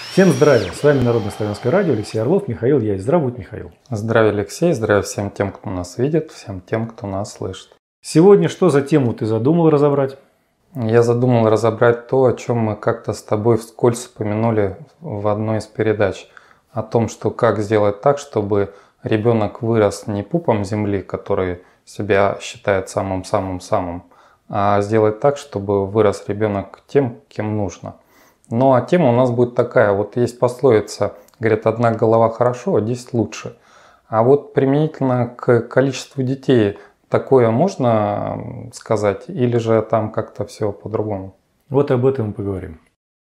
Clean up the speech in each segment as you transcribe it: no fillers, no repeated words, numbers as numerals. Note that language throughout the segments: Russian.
Всем здравия! С вами Народно-славянское радио, Алексей Орлов, Михаил Яй. Здравствуй, Михаил. Здравия, Алексей, здравия всем тем, кто нас видит, всем тем, кто нас слышит. Сегодня что за тему ты задумал разобрать? Я задумал разобрать то, о чем мы как-то с тобой вскользь упомянули в одной из передач. О том, что как сделать так, чтобы ребенок вырос не пупом земли, который себя считает самым-самым-самым, а сделать так, чтобы вырос ребенок тем, кем нужно. Ну а тема у нас будет такая. Вот есть пословица, говорят, одна голова хорошо, а 10 лучше. А вот применительно к количеству детей такое можно сказать? Или же там как-то все по-другому? Вот об этом мы поговорим.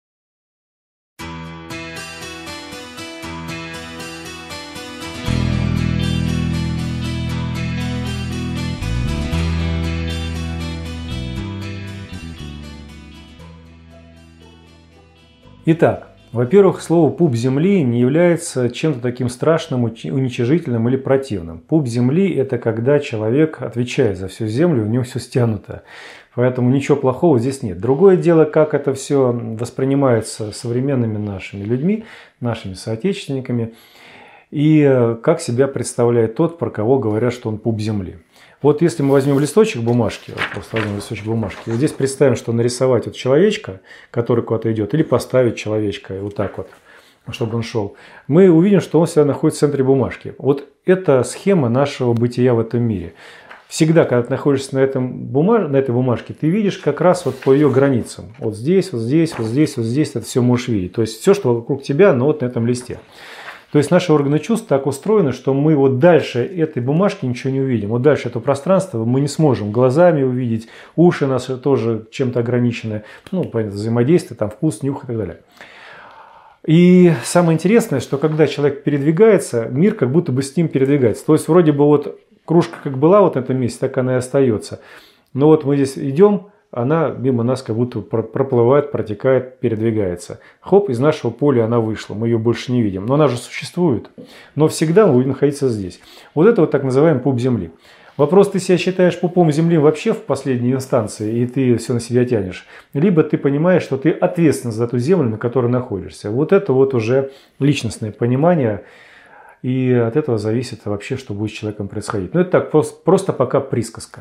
Итак, во-первых, слово «пуп земли» не является чем-то таким страшным, уничижительным или противным. Пуп земли – это когда человек отвечает за всю землю, у него все стянуто. Поэтому ничего плохого здесь нет. Другое дело, как это все воспринимается современными нашими людьми, нашими соотечественниками, и как себя представляет тот, про кого говорят, что он пуп земли. Вот если мы возьмем листочек бумажки, просто возьмем листочек бумажки, и вот здесь представим, что нарисовать вот человечка, который куда-то идет, или поставить человечка вот так вот, чтобы он шел, мы увидим, что он всегда находится в центре бумажки. Вот это схема нашего бытия в этом мире. Всегда, когда ты находишься на этой бумажке, ты видишь как раз вот по ее границам. Вот здесь, вот здесь, вот здесь, вот здесь ты это все можешь видеть. То есть все, что вокруг тебя, но вот на этом листе. То есть наши органы чувств так устроены, что мы вот дальше этой бумажки ничего не увидим. Вот дальше этого пространства мы не сможем глазами увидеть, уши наши тоже чем-то ограничены, ну, понятно, взаимодействие, там, вкус, нюх и так далее. И самое интересное, что когда человек передвигается, мир как будто бы с ним передвигается. То есть вроде бы вот кружка как была вот на этом месте, так она и остается. Но вот мы здесь идем, она мимо нас как будто проплывает, протекает, передвигается. Хоп, из нашего поля она вышла, мы ее больше не видим. Но она же существует, но всегда мы будем находиться здесь. Вот это вот так называемый пуп земли. Вопрос, ты себя считаешь пупом земли вообще в последней инстанции, и ты все на себя тянешь. Либо ты понимаешь, что ты ответственен за ту землю, на которой находишься. Вот это вот уже личностное понимание, и от этого зависит вообще, что будет с человеком происходить. Но это так, просто пока присказка.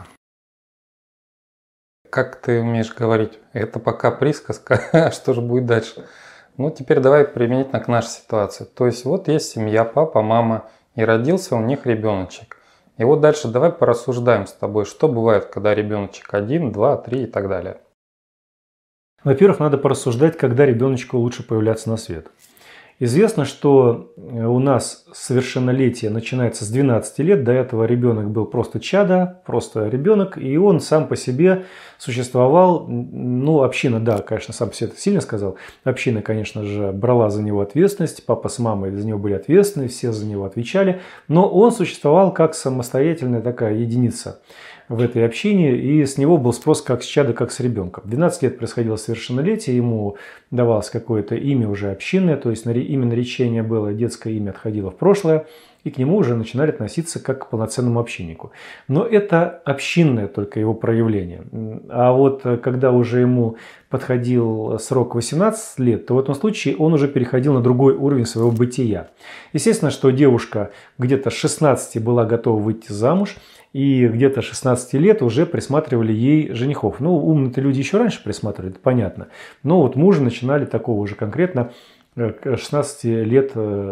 Как ты умеешь говорить? Это пока присказка, а что же будет дальше? Ну, теперь давай применительно к нашей ситуации. То есть вот есть семья, папа, мама, и родился у них ребеночек. И вот дальше давай порассуждаем с тобой, что бывает, когда ребеночек 1, 2, 3 и так далее. Во-первых, надо порассуждать, когда ребеночку лучше появляться на свет. Известно, что у нас совершеннолетие начинается с 12 лет. До этого ребенок был просто чадо, просто ребенок. И он сам по себе существовал. Ну, община, да, конечно, сам по себе это сильно сказал. Община, конечно же, брала за него ответственность. Папа с мамой за него были ответственны, все за него отвечали. Но он существовал как самостоятельная такая единица в этой общине, и с него был спрос как с чада, как с ребенком. В 12 лет происходило совершеннолетие, ему давалось какое-то имя уже общинное, то есть имя наречения было, детское имя отходило в прошлое, и к нему уже начинали относиться как к полноценному общиннику. Но это общинное только его проявление. А вот когда уже ему подходил срок 18 лет, то в этом случае он уже переходил на другой уровень своего бытия. Естественно, что девушка где-то с 16 была готова выйти замуж, и где-то 16 лет уже присматривали ей женихов. Ну, умные-то люди еще раньше присматривали, это понятно. Но вот мужа начинали такого уже конкретно к 16 лет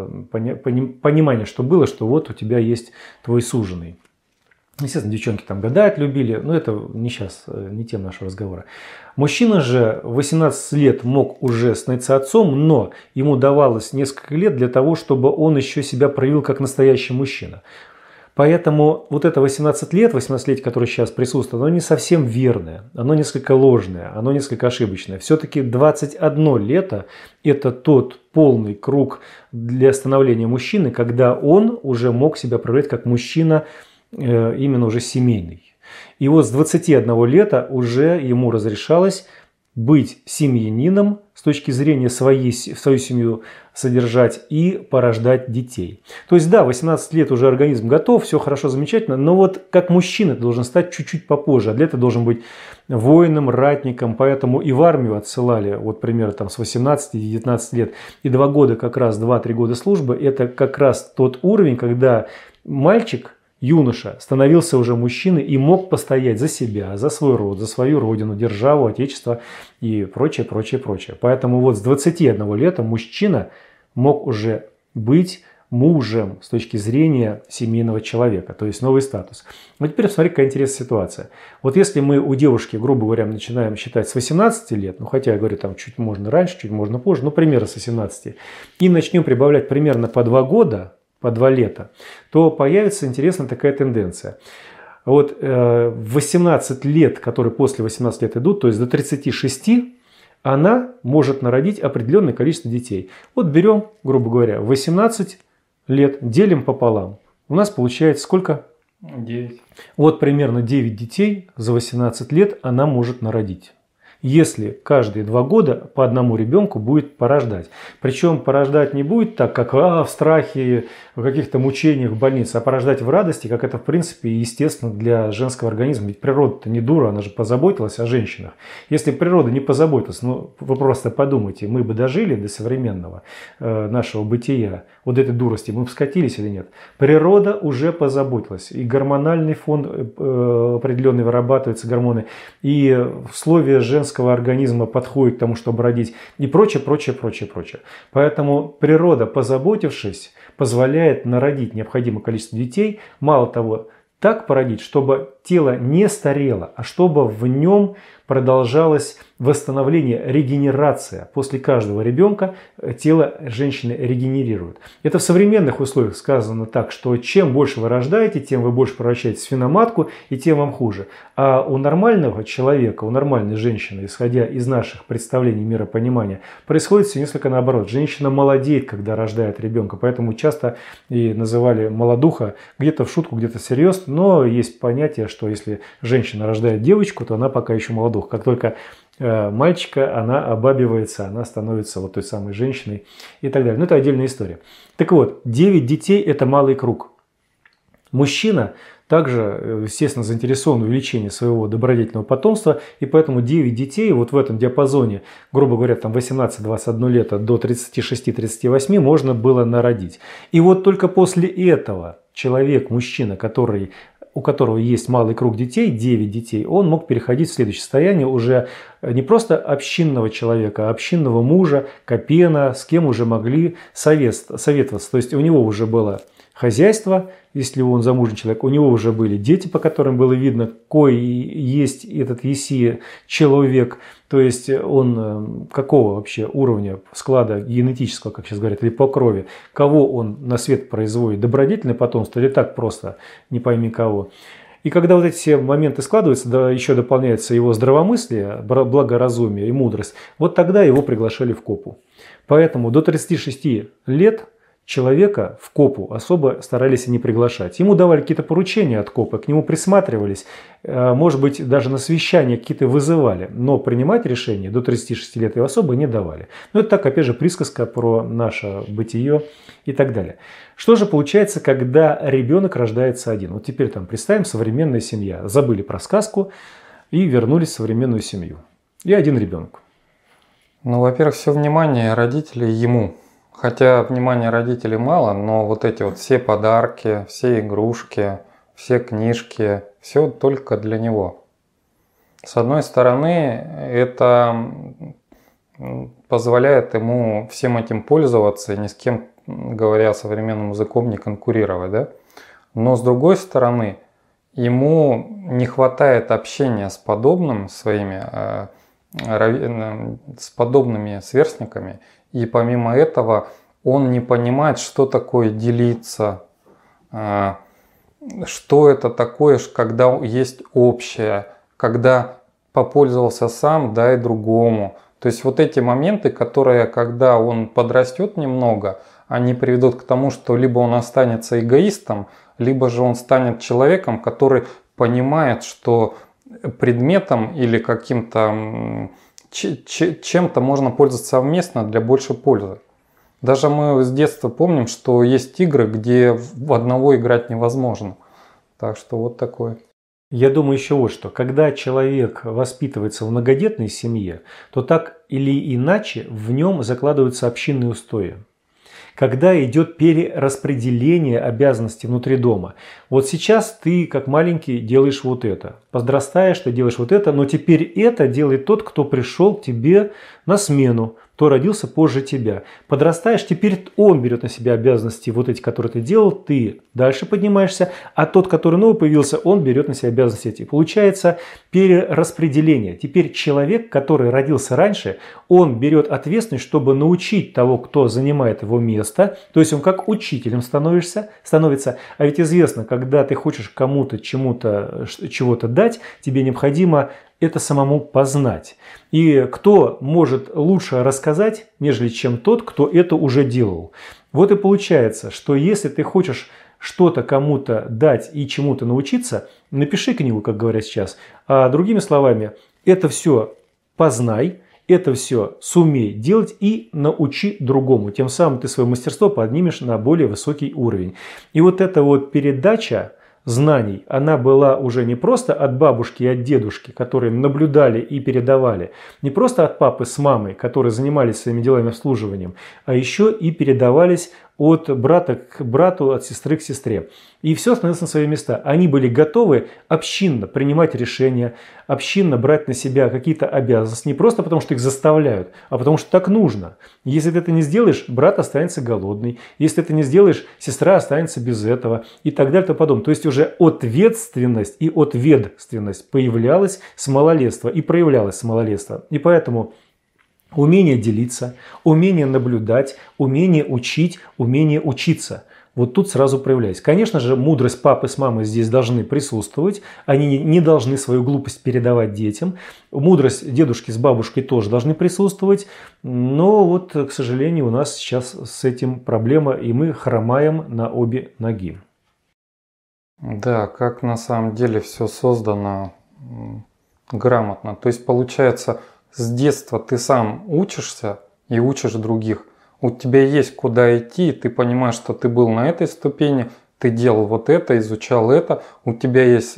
понимания, что было, что вот у тебя есть твой суженый. Естественно, девчонки там гадать любили, но это не сейчас, не тема нашего разговора. Мужчина же в 18 лет мог уже становиться отцом, но ему давалось несколько лет для того, чтобы он еще себя проявил как настоящий мужчина. Поэтому вот это 18 лет, 18-летие, которое сейчас присутствует, оно не совсем верное, оно несколько ложное, оно несколько ошибочное. Все-таки 21 лето – это тот полный круг для становления мужчины, когда он уже мог себя проявлять как мужчина именно уже семейный. И вот с 21 лета уже ему разрешалось быть семьянином с точки зрения свою семью содержать и порождать детей. То есть да, 18 лет уже организм готов, все хорошо, замечательно, но вот как мужчина ты должен стать чуть-чуть попозже, а для этого должен быть воином, ратником, поэтому и в армию отсылали, вот примерно там с 18-19 лет, и 2 года как раз, 2-3 года службы, это как раз тот уровень, когда мальчик, юноша становился уже мужчиной и мог постоять за себя, за свой род, за свою родину, державу, отечество и прочее, прочее, прочее. Поэтому вот с 21 лета мужчина мог уже быть мужем с точки зрения семейного человека, то есть новый статус. Но теперь посмотри, какая интересная ситуация. Вот если мы у девушки, грубо говоря, начинаем считать с 18 лет, ну хотя я говорю, там чуть можно раньше, чуть можно позже, ну примерно с 18, и начнем прибавлять примерно по 2 года, по 2 лета, то появится интересная такая тенденция. Вот 18 лет, которые после 18 лет идут, то есть до 36, она может народить определенное количество детей. Вот берем, грубо говоря, 18 лет, делим пополам. У нас получается сколько? 9. Вот примерно 9 детей за 18 лет она может народить. Если каждые 2 года по одному ребенку будет порождать. Причем порождать не будет так, как в страхе, в каких-то мучениях в больнице, а порождать в радости, как это в принципе естественно для женского организма. Ведь природа-то не дура, она же позаботилась о женщинах. Если природа не позаботилась, ну вы просто подумайте, мы бы дожили до современного нашего бытия, вот этой дурости, мы бы скатились или нет. Природа уже позаботилась. И гормональный фон определенный вырабатывается, гормоны, и условия женского организма подходит к тому, чтобы родить, и прочее, прочее, прочее, прочее. Поэтому природа, позаботившись, позволяет народить необходимое количество детей. Мало того, так породить, чтобы тело не старело, а чтобы в нем продолжалось восстановление, регенерация. После каждого ребенка тело женщины регенерирует. Это в современных условиях сказано так, что чем больше вы рождаете, тем вы больше превращаетесь в свиноматку, и тем вам хуже. А у нормального человека, у нормальной женщины, исходя из наших представлений, миропонимания, происходит все несколько наоборот. Женщина молодеет, когда рождает ребенка, поэтому часто и называли молодуха, где-то в шутку, где-то всерьез, но есть понятие, что если женщина рождает девочку, то она пока еще молодуха. Как только мальчика, она обабивается, она становится вот той самой женщиной и так далее. Но это отдельная история. Так вот, 9 детей – это малый круг. Мужчина также, естественно, заинтересован в увеличении своего добродетельного потомства, и поэтому 9 детей вот в этом диапазоне, грубо говоря, там 18-21 лета до 36-38 можно было народить. И вот только после этого человек, мужчина, у которого есть малый круг детей, 9 детей, он мог переходить в следующее состояние уже не просто общинного человека, а общинного мужа, капена, с кем уже могли советоваться. То есть у него уже было хозяйство, если он замужний человек, у него уже были дети, по которым было видно, кой есть этот еси человек, то есть он какого вообще уровня склада генетического, как сейчас говорят, или по крови, кого он на свет производит, добродетельное потомство или так просто, не пойми кого. И когда вот эти все моменты складываются, да, еще дополняется его здравомыслие, благоразумие и мудрость, вот тогда его приглашали в копу. Поэтому до 36 лет человека в копу особо старались не приглашать. Ему давали какие-то поручения от копа, к нему присматривались, может быть, даже на совещания какие-то вызывали, но принимать решения до 36 лет его особо не давали. Но это так, опять же, присказка про наше бытие и так далее. Что же получается, когда ребенок рождается один? Вот теперь там представим современная семья. Забыли про сказку и вернулись в современную семью. И один ребенок. Ну, во-первых, все внимание родителей ему. Хотя внимания родителей мало, но вот эти вот все подарки, все игрушки, все книжки, все только для него. С одной стороны, это позволяет ему всем этим пользоваться и ни с кем, говоря современным языком, не конкурировать, да? Но с другой стороны, ему не хватает общения с подобными сверстниками, и помимо этого он не понимает, что такое делиться, что это такое, когда есть общее, когда попользовался сам, дай другому. То есть вот эти моменты, которые, когда он подрастет немного, они приведут к тому, что либо он останется эгоистом, либо же он станет человеком, который понимает, что предметом или каким-то чем-то можно пользоваться совместно для большей пользы. Даже мы с детства помним, что есть игры, где в одного играть невозможно. Так что вот такое. Я думаю еще вот что. Когда человек воспитывается в многодетной семье, то так или иначе в нем закладываются общинные устои. Когда идет перераспределение обязанностей внутри дома. Вот сейчас ты, как маленький, делаешь вот это. Подрастаешь, ты делаешь вот это, но теперь это делает тот, кто пришел к тебе на смену, кто родился позже тебя. Подрастаешь, теперь он берет на себя обязанности вот эти, которые ты делал, ты дальше поднимаешься, а тот, который новый появился, он берет на себя обязанности эти. Получается перераспределение. Теперь человек, который родился раньше, он берет ответственность, чтобы научить того, кто занимает его место, то есть он как учителем становится. А ведь известно, когда ты хочешь кому-то чего-то дать, тебе необходимо это самому познать. И кто может лучше рассказать, нежели чем тот, кто это уже делал. Вот и получается, что если ты хочешь что-то кому-то дать и чему-то научиться, напиши книгу, как говорят сейчас. А другими словами, это все познай, это все сумей делать и научи другому. Тем самым ты свое мастерство поднимешь на более высокий уровень. И вот эта вот передача знаний, она была уже не просто от бабушки и от дедушки, которые наблюдали и передавали, не просто от папы с мамой, которые занимались своими делами обслуживанием, а еще и передавались от брата к брату, от сестры к сестре. И все становилось на свои места. Они были готовы общинно принимать решения, общинно брать на себя какие-то обязанности, не просто потому, что их заставляют, а потому, что так нужно. Если ты это не сделаешь, брат останется голодный. Если ты это не сделаешь, сестра останется без этого. И так далее, и тому подобное. То есть уже ответственность и ответственность появлялась с малолетства и проявлялась с малолетства. И поэтому умение делиться, умение наблюдать, умение учить, умение учиться. Вот тут сразу проявляется. Конечно же, мудрость папы с мамой здесь должны присутствовать. Они не должны свою глупость передавать детям. Мудрость дедушки с бабушкой тоже должны присутствовать. Но вот, к сожалению, у нас сейчас с этим проблема, и мы хромаем на обе ноги. Да, как на самом деле все создано грамотно. То есть получается, с детства ты сам учишься и учишь других. У тебя есть куда идти, ты понимаешь, что ты был на этой ступени, ты делал вот это, изучал это. У тебя есть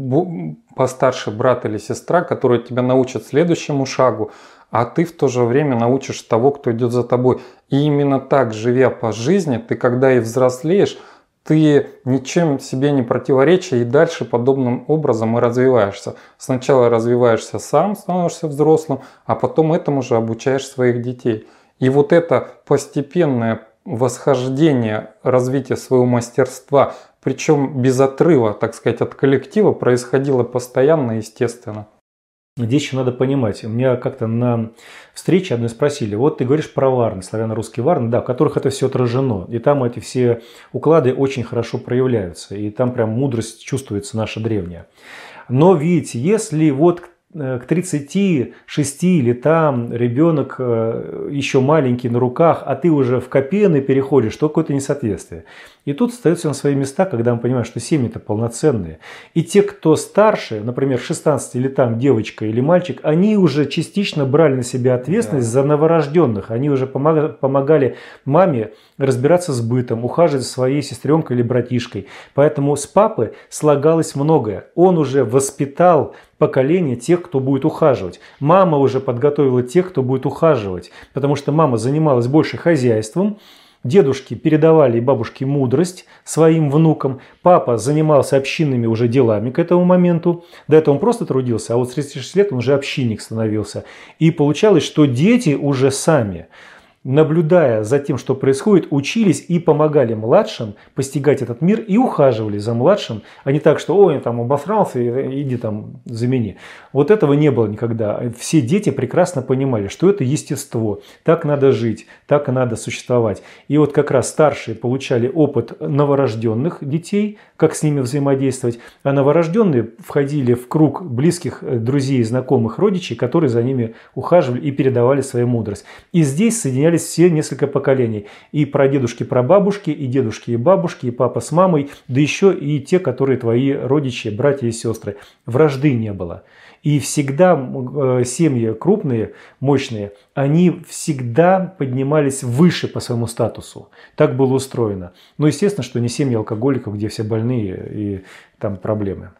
постарше брат или сестра, которые тебя научат следующему шагу, а ты в то же время научишь того, кто идет за тобой. И именно так, живя по жизни, ты когда и взрослеешь, ты ничем себе не противоречишь и дальше подобным образом и развиваешься. Сначала развиваешься сам, становишься взрослым, а потом этому же обучаешь своих детей. И вот это постепенное восхождение, развитие своего мастерства, причем без отрыва, так сказать, от коллектива, происходило постоянно и естественно. Здесь еще надо понимать, меня как-то на встрече одной спросили, вот ты говоришь про варны, славяно-русские варны, да, в которых это все отражено, и там эти все уклады очень хорошо проявляются, и там прям мудрость чувствуется наша древняя. Но видите, если вот к 36 летам ребенок еще маленький на руках, а ты уже в копены переходишь, то какое-то несоответствие. И тут остается на свои места, когда мы понимаем, что семьи-то полноценные. И те, кто старше, например, 16 летам девочка или мальчик, они уже частично брали на себя ответственность за новорожденных. Они уже помогали маме разбираться с бытом, ухаживать за своей сестренкой или братишкой. Поэтому с папы слагалось многое. Он уже воспитал поколение тех, кто будет ухаживать. Мама уже подготовила тех, кто будет ухаживать, потому что мама занималась больше хозяйством, дедушки передавали и бабушки мудрость своим внукам, папа занимался общинными уже делами к этому моменту, до этого он просто трудился, а вот с 36 лет он уже общинник становился. И получалось, что дети уже сами, наблюдая за тем, что происходит, учились и помогали младшим постигать этот мир и ухаживали за младшим, а не так, что ой, я там обосрался, иди там замени. Вот этого не было никогда. Все дети прекрасно понимали, что это естество, так надо жить, так надо существовать. И вот как раз старшие получали опыт новорожденных детей, как с ними взаимодействовать, а новорожденные входили в круг близких друзей, знакомых, родичей, которые за ними ухаживали и передавали свою мудрость. И здесь соединялись менялись все несколько поколений. И прадедушки, прабабушки, и дедушки, и бабушки, и папа с мамой, да еще и те, которые твои родичи, братья и сестры. Вражды не было. И всегда семьи крупные, мощные, они всегда поднимались выше по своему статусу. Так было устроено. Но естественно, что не семьи алкоголиков, где все больные и там проблемы.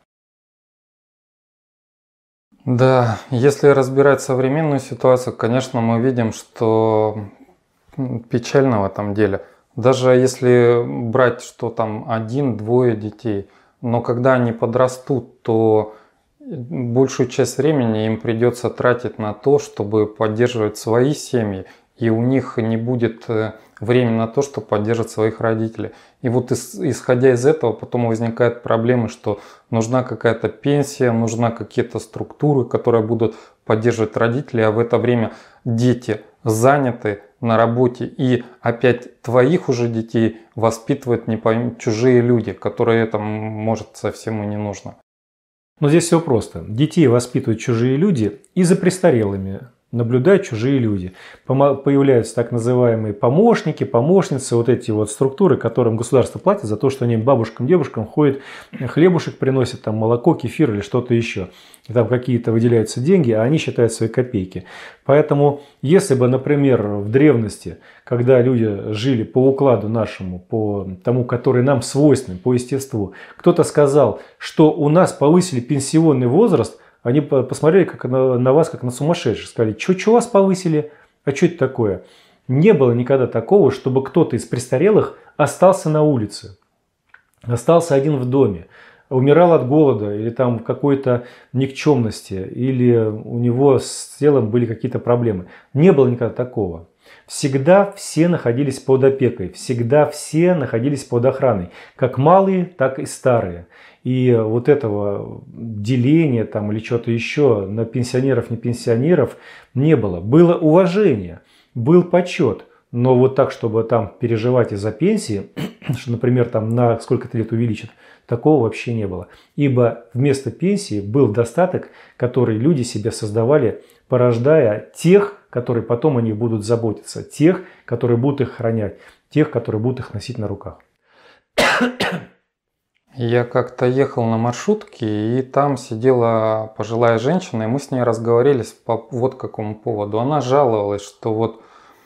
Да, если разбирать современную ситуацию, конечно, мы видим, что печально в этом деле. Даже если брать, что там 1-2 детей, но когда они подрастут, то большую часть времени им придется тратить на то, чтобы поддерживать свои семьи, и у них не будет времени на то, чтобы поддерживать своих родителей. И вот исходя из этого потом возникают проблемы, что нужна какая-то пенсия, нужна какие-то структуры, которые будут поддерживать родителей, а в это время дети заняты на работе, и опять твоих уже детей воспитывают не пойми чужие люди, которые это может совсем и не нужно. Но здесь все просто. Детей воспитывают чужие люди, и за престарелыми наблюдают чужие люди. Появляются так называемые помощники, помощницы, вот эти вот структуры, которым государство платит за то, что они бабушкам, дедушкам ходят, хлебушек приносят, там молоко, кефир или что-то еще. И там какие-то выделяются деньги, а они считают свои копейки. Поэтому, если бы, например, в древности, когда люди жили по укладу нашему, по тому, который нам свойственен, по естеству, кто-то сказал, что у нас повысили пенсионный возраст, они посмотрели как на вас, как на сумасшедших, сказали, что вас повысили, а что это такое? Не было никогда такого, чтобы кто-то из престарелых остался на улице, остался один в доме, умирал от голода или там какой-то никчемности, или у него с телом были какие-то проблемы. Не было никогда такого. Всегда все находились под опекой, всегда все находились под охраной, как малые, так и старые. И вот этого деления там, или что-то еще на пенсионеров, не пенсионеров не было. Было уважение, был почет. Но вот так, чтобы там переживать из-за пенсии, что, например, там на сколько-то лет увеличат, такого вообще не было. Ибо вместо пенсии был достаток, который люди себе создавали, порождая тех, которые потом о них будут заботиться, тех, которые будут их хранять, тех, которые будут их носить на руках. Я как-то ехал на маршрутке, и там сидела пожилая женщина, и мы с ней разговаривали по вот какому поводу. Она жаловалась, что вот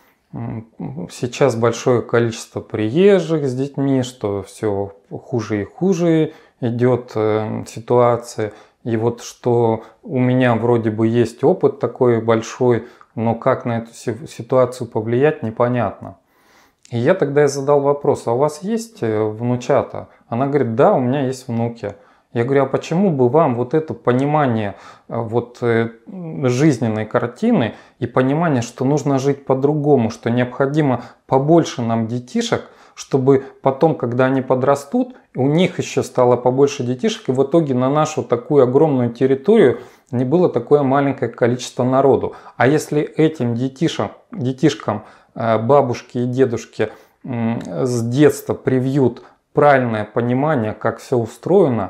сейчас большое количество приезжих с детьми, что все хуже и хуже идет ситуация. И вот что у меня вроде бы есть опыт такой большой, но как на эту ситуацию повлиять, непонятно. И я тогда задал вопрос, а у вас есть внучата? Она говорит, да, у меня есть внуки. Я говорю, а почему бы вам вот это понимание вот жизненной картины и понимание, что нужно жить по-другому, что необходимо побольше нам детишек, чтобы потом, когда они подрастут, у них еще стало побольше детишек, и в итоге на нашу такую огромную территорию не было такое маленькое количество народу. А если этим детишкам бабушки и дедушки с детства привьют правильное понимание, как все устроено,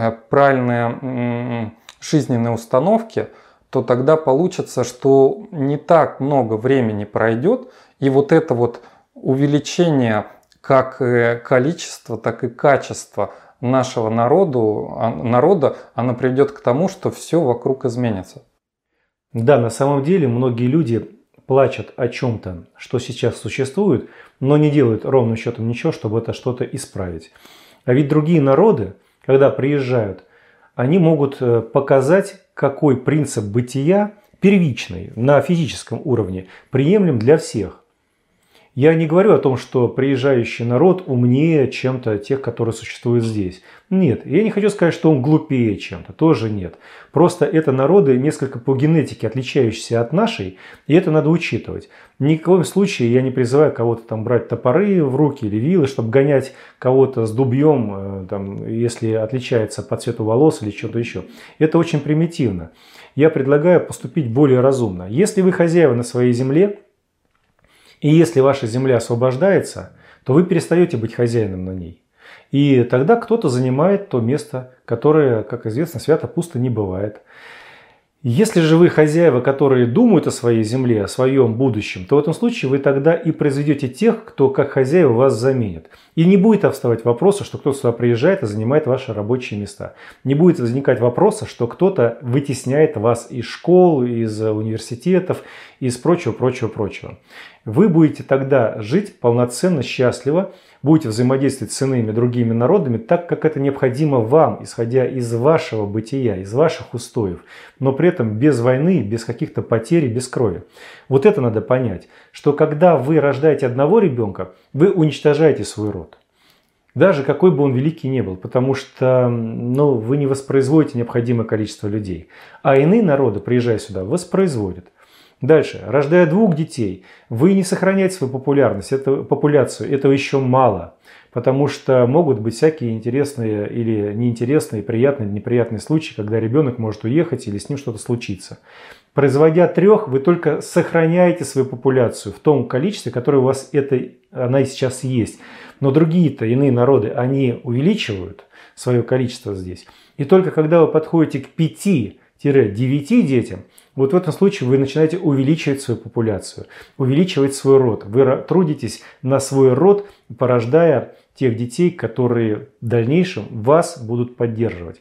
правильные жизненные установки, то тогда получится, что не так много времени пройдет, и вот это вот увеличение как количества, так и качества нашего народа, оно приведет к тому, что все вокруг изменится. Да, на самом деле многие люди плачут о чем-то, что сейчас существует, но не делают ровным счетом ничего, чтобы это что-то исправить. А ведь другие народы, когда приезжают, они могут показать, какой принцип бытия первичный на физическом уровне приемлем для всех. Я не говорю о том, что приезжающий народ умнее чем-то тех, которые существуют здесь. Нет, я не хочу сказать, что он глупее чем-то, тоже нет. Просто это народы несколько по генетике отличающиеся от нашей, и это надо учитывать. Ни в коем случае я не призываю кого-то там брать топоры в руки или вилы, чтобы гонять кого-то с дубьем, там, если отличается по цвету волос или что-то еще. Это очень примитивно. Я предлагаю поступить более разумно. Если вы хозяева на своей земле, и если ваша земля освобождается, то вы перестаете быть хозяином на ней. И тогда кто-то занимает то место, которое, как известно, свято пусто не бывает. Если же вы хозяева, которые думают о своей земле, о своем будущем, то в этом случае вы тогда и произведете тех, кто как хозяева вас заменит. И не будет вставать вопроса, что кто-то сюда приезжает и занимает ваши рабочие места. Не будет возникать вопроса, что кто-то вытесняет вас из школ, из университетов, из прочего, прочего, прочего. Вы будете тогда жить полноценно, счастливо, будете взаимодействовать с иными другими народами так, как это необходимо вам, исходя из вашего бытия, из ваших устоев, но при этом без войны, без каких-то потерь, без крови. Вот это надо понять, что когда вы рождаете одного ребенка, вы уничтожаете свой род. Даже какой бы он великий ни был, потому что вы не воспроизводите необходимое количество людей. А иные народы, приезжая сюда, воспроизводят. Дальше. Рождая 2 детей, вы не сохраняете свою популяцию. Этого еще мало. Потому что могут быть всякие интересные или неинтересные, приятные, неприятные случаи, когда ребенок может уехать или с ним что-то случится. Производя 3, вы только сохраняете свою популяцию в том количестве, которое у вас она и сейчас есть. Но другие-то, иные народы, они увеличивают свое количество здесь. И только когда вы подходите к 5-9 детям, вот в этом случае вы начинаете увеличивать свою популяцию, увеличивать свой род. Вы трудитесь на свой род, порождая тех детей, которые в дальнейшем вас будут поддерживать.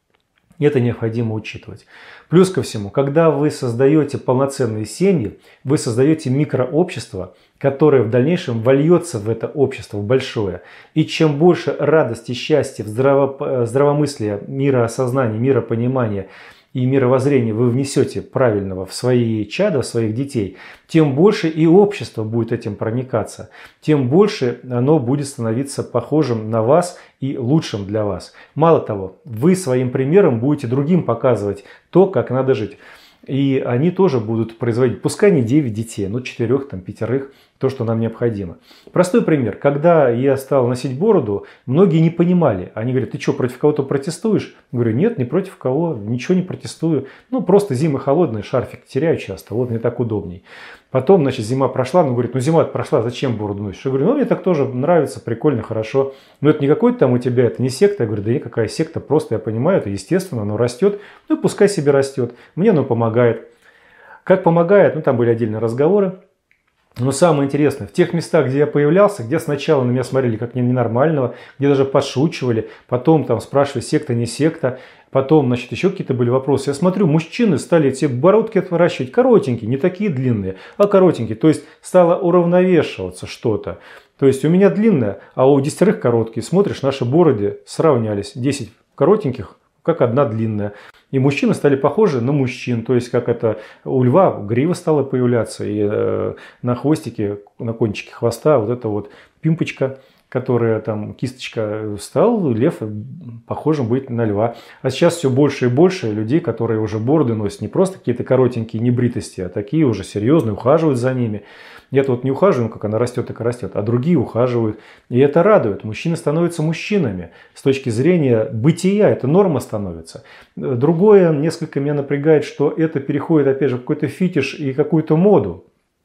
Это необходимо учитывать. Плюс ко всему, когда вы создаете полноценные семьи, вы создаете микрообщество, которое в дальнейшем вольется в это общество, в большое. И чем больше радости, счастья, здравомыслия, мироосознания, миропонимания и мировоззрения вы внесете правильного в свои чада, в своих детей, тем больше и общество будет этим проникаться, тем больше оно будет становиться похожим на вас и лучшим для вас. Мало того, вы своим примером будете другим показывать то, как надо жить. И они тоже будут производить, пускай не 9 детей, но 4, 5, то, что нам необходимо. Простой пример. Когда я стал носить бороду, многие не понимали. Они говорят: ты что, против кого-то протестуешь? Я говорю: нет, не против кого, ничего не протестую. Просто зимы холодные, шарфик теряю часто, вот мне так удобней. Потом, зима прошла, говорит: зима прошла, зачем бороду носишь? Я говорю: мне так тоже нравится, прикольно, хорошо. Но это не какой-то там у тебя, это не секта. Я говорю: да никакая секта, просто я понимаю, это естественно, оно растет. И пускай себе растет. Мне оно помогает. Как помогает? Там были отдельные разговоры. Но самое интересное, в тех местах, где я появлялся, где сначала на меня смотрели как ненормального, где даже подшучивали, потом спрашивали, секта, не секта, потом, еще какие-то были вопросы. Я смотрю, мужчины стали эти бородки отращивать коротенькие, не такие длинные, а коротенькие. То есть стало уравновешиваться что-то. То есть у меня длинная, а у 10 короткие. Смотришь, наши бороды сравнялись. 10 коротеньких, как одна длинная. И мужчины стали похожи на мужчин. То есть, как это у льва грива стала появляться. И на хвостике, на кончике хвоста вот эта вот пимпочка, которая кисточка, стал лев похожим быть на льва. А сейчас все больше и больше людей, которые уже бороды носят. Не просто какие-то коротенькие небритости, а такие уже серьезные, ухаживают за ними. Я-то не ухаживаю, как она растет, так и растет, а другие ухаживают. И это радует. Мужчины становятся мужчинами. С точки зрения бытия это норма становится. Другое несколько меня напрягает, что это переходит опять же в какой-то фетиш и какую-то моду.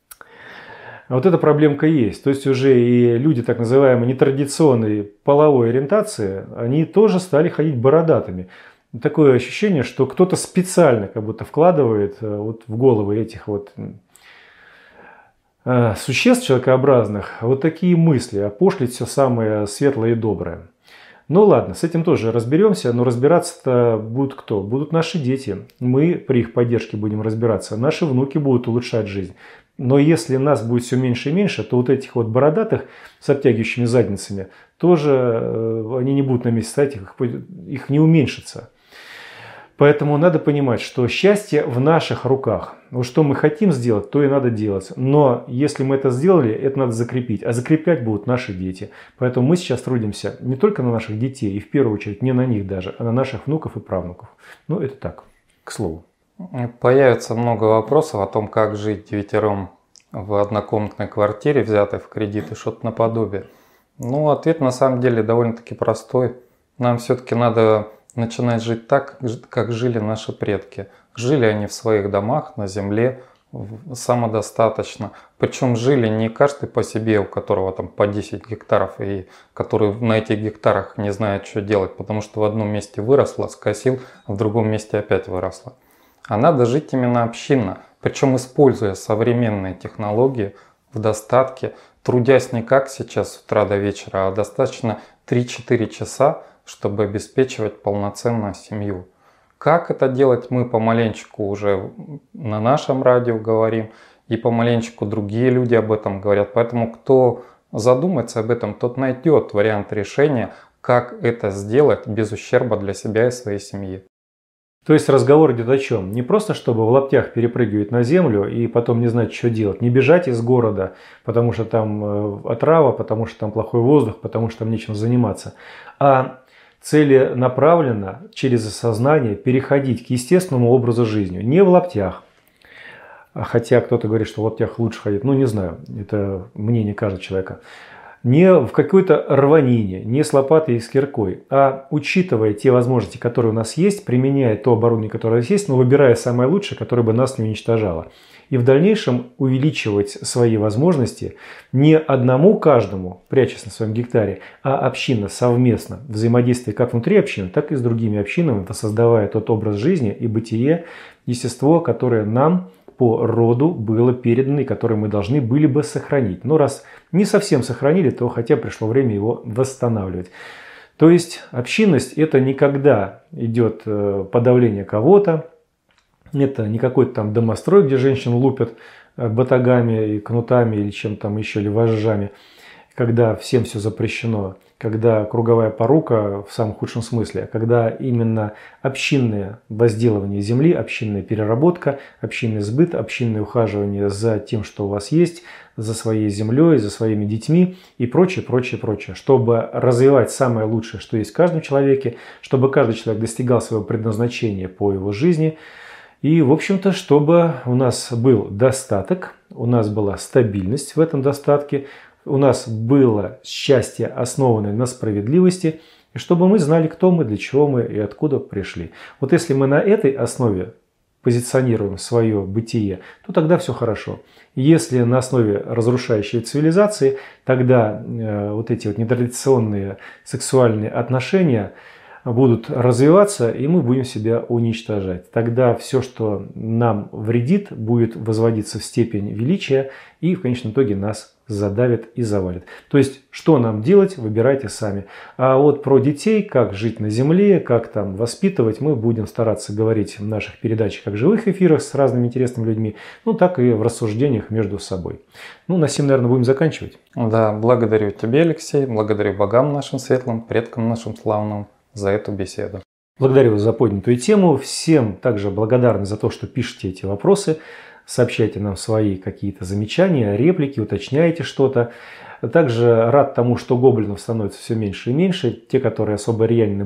Вот эта проблемка есть. То есть уже и люди так называемой нетрадиционной половой ориентации, они тоже стали ходить бородатыми. Такое ощущение, что кто-то специально как будто вкладывает в головы этих существ человекообразных вот такие мысли, опошлить все самое светлое и доброе. Ну ладно, с этим тоже разберемся, но разбираться-то будут кто? Будут наши дети. Мы при их поддержке будем разбираться. Наши внуки будут улучшать жизнь. Но если нас будет все меньше и меньше, то вот этих бородатых с обтягивающими задницами тоже они не будут на месте стоять, их не уменьшится. Поэтому надо понимать, что счастье в наших руках. Вот что мы хотим сделать, то и надо делать. Но если мы это сделали, это надо закрепить. А закреплять будут наши дети. Поэтому мы сейчас трудимся не только на наших детей, и в первую очередь не на них даже, а на наших внуков и правнуков. Это так, к слову. Появится много вопросов о том, как жить 9 в однокомнатной квартире, взятой в кредит и что-то наподобие. Ответ на самом деле довольно-таки простой. Нам все-таки надо начинать жить так, как жили наши предки. Жили они в своих домах, на земле, самодостаточно. Причем жили не каждый по себе, у которого по 10 гектаров, и который на этих гектарах не знает, что делать, потому что в одном месте выросло, скосил, а в другом месте опять выросло. а надо жить именно общинно, причем используя современные технологии в достатке, трудясь не как сейчас с утра до вечера, а достаточно 3-4 часа, чтобы обеспечивать полноценную семью. Как это делать, мы помаленечку уже на нашем радио говорим, и помаленечку другие люди об этом говорят. Поэтому кто задумается об этом, тот найдет вариант решения, как это сделать без ущерба для себя и своей семьи. То есть разговор идет о чем? Не просто, чтобы в лаптях перепрыгивать на землю и потом не знать, что делать. Не бежать из города, потому что там отрава, потому что там плохой воздух, потому что там нечем заниматься. А целенаправленно, через осознание, переходить к естественному образу жизни. Не в лаптях. Хотя кто-то говорит, что в лаптях лучше ходить. Ну, не знаю. Это мнение каждого человека. Не в какой-то рванине, не с лопатой и с киркой, а учитывая те возможности, которые у нас есть, применяя то оборудование, которое у нас есть, но выбирая самое лучшее, которое бы нас не уничтожало. И в дальнейшем увеличивать свои возможности не одному каждому, прячась на своем гектаре, а общинно, совместно, взаимодействуя как внутри общины, так и с другими общинами, создавая тот образ жизни и бытие, естество, которое нам по роду было передано и которое мы должны были бы сохранить. Но раз не совсем сохранили, то хотя пришло время его восстанавливать. То есть общинность — это не когда идет подавление кого-то, это не какой-то там домострой, где женщин лупят батагами и кнутами или чем там еще, или вожжами, когда всем все запрещено, когда круговая порука в самом худшем смысле, когда именно общинное возделывание земли, общинная переработка, общинный сбыт, общинное ухаживание за тем, что у вас есть, за своей землей, за своими детьми и прочее, прочее, прочее. Чтобы развивать самое лучшее, что есть в каждом человеке, чтобы каждый человек достигал своего предназначения по его жизни. И, в общем-то, чтобы у нас был достаток, у нас была стабильность в этом достатке, у нас было счастье, основанное на справедливости, и чтобы мы знали, кто мы, для чего мы и откуда пришли. Вот если мы на этой основе позиционируем свое бытие, то тогда все хорошо. Если на основе разрушающей цивилизации, тогда вот эти вот нетрадиционные сексуальные отношения будут развиваться, и мы будем себя уничтожать. Тогда все, что нам вредит, будет возводиться в степень величия и в конечном итоге нас задавит и завалит. То есть, что нам делать, выбирайте сами. А вот про детей, как жить на земле, как там воспитывать, мы будем стараться говорить в наших передачах, как в живых эфирах с разными интересными людьми, ну так и в рассуждениях между собой. Ну, на сим, наверное, будем заканчивать. Да, благодарю тебе, Алексей, благодарю богам нашим светлым, предкам нашим славным за эту беседу. Благодарю вас за поднятую тему. Всем также благодарны за то, что пишете эти вопросы. Сообщайте нам свои какие-то замечания, реплики, уточняйте что-то. Также рад тому, что гоблинов становится все меньше и меньше. Те, которые особо рьяные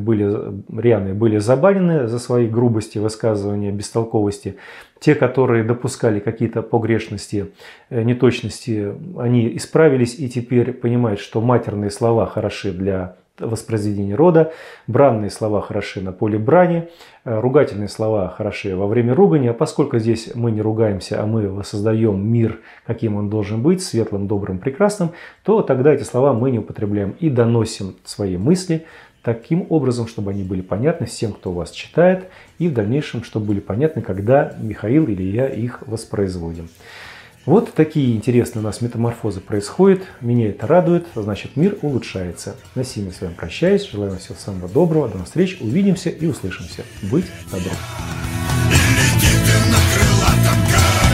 были забанены за свои грубости, высказывания, бестолковости. Те, которые допускали какие-то погрешности, неточности, они исправились и теперь понимают, что матерные слова хороши для воспроизведения рода, бранные слова хороши на поле брани, ругательные слова хороши во время ругания. Поскольку здесь мы не ругаемся, а мы воссоздаем мир, каким он должен быть, светлым, добрым, прекрасным, то тогда эти слова мы не употребляем и доносим свои мысли таким образом, чтобы они были понятны всем, кто вас читает, и в дальнейшем, чтобы были понятны, когда Михаил или я их воспроизводим. Вот такие интересные у нас метаморфозы происходят. Меня это радует, значит, мир улучшается. На сим я с вами прощаюсь. Желаю вам всего самого доброго. До новых встреч. Увидимся и услышимся. Быть добрым.